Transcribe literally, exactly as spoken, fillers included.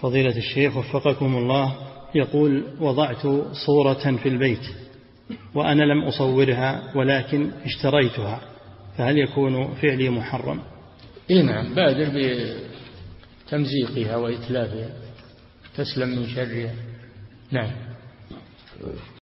فضيلة الشيخ وفقكم الله، يقول: وضعت صورة في البيت وأنا لم أصورها ولكن اشتريتها، فهل يكون فعلي محرم؟ إيه نعم، بادر بتمزيقها وإتلافها تسلم من شرها. نعم.